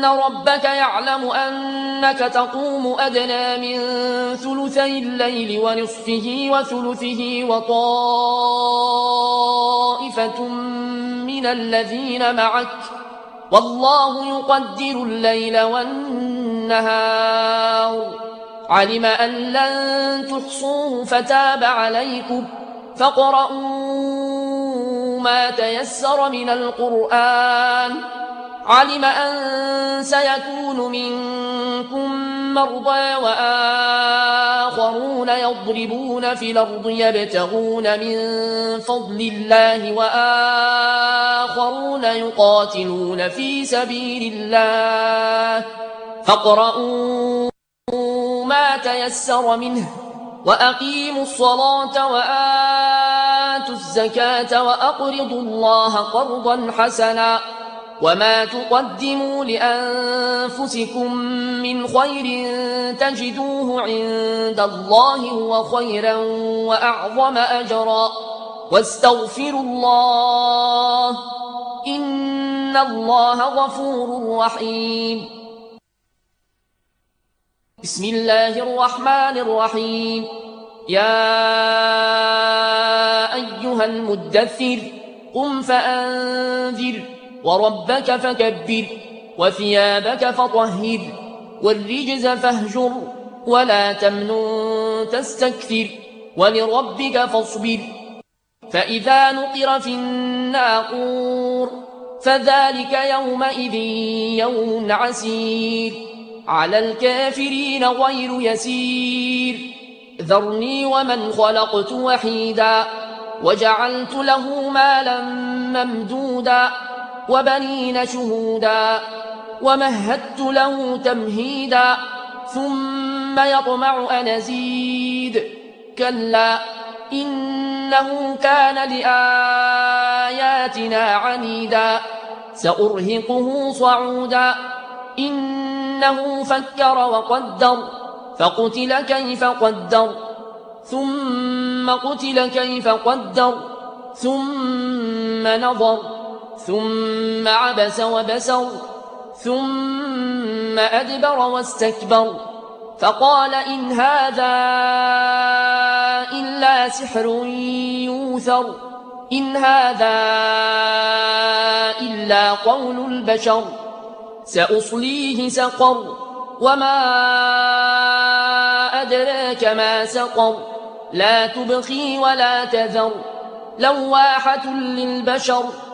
إن ربك يعلم أنك تقوم أدنى من ثلثي الليل ونصفه وثلثه وطائفة من الذين معك والله يقدر الليل والنهار علم أن لن تحصوه فتاب عليكم فاقرؤوا ما تيسر من القرآن علم أن سيكون منكم مرضى وآخرون يضربون في الأرض يبتغون من فضل الله وآخرون يقاتلون في سبيل الله فاقرؤوا ما تيسر منه وأقيموا الصلاة وآتوا الزكاة وأقرضوا الله قرضا حسنا وما تقدموا لأنفسكم من خير تجدوه عند الله هو خيرا وأعظم أجرا واستغفروا الله إن الله غفور رحيم بسم الله الرحمن الرحيم يا أيها المدثر قم فأنذر وربك فكبر وثيابك فطهر والرجز فاهجر ولا تمنن تستكثر ولربك فاصبر فإذا نقر في الناقور فذلك يومئذ يوم عسير على الكافرين غير يسير ذرني ومن خلقت وحيدا وجعلت له مالا ممدودا وبنين شهودا ومهدت له تمهيدا ثم يطمع أن أزيد كلا إنه كان لآياتنا عنيدا سأرهقه صعودا إنه فكر وقدر فقتل كيف قدر ثم قتل كيف قدر ثم نظر ثم عبس وبسر ثم أدبر واستكبر فقال إن هذا إلا سحر يوثر إن هذا إلا قول البشر سأصليه سقر وما أدراك ما سقر لا تبقي ولا تذر لواحة للبشر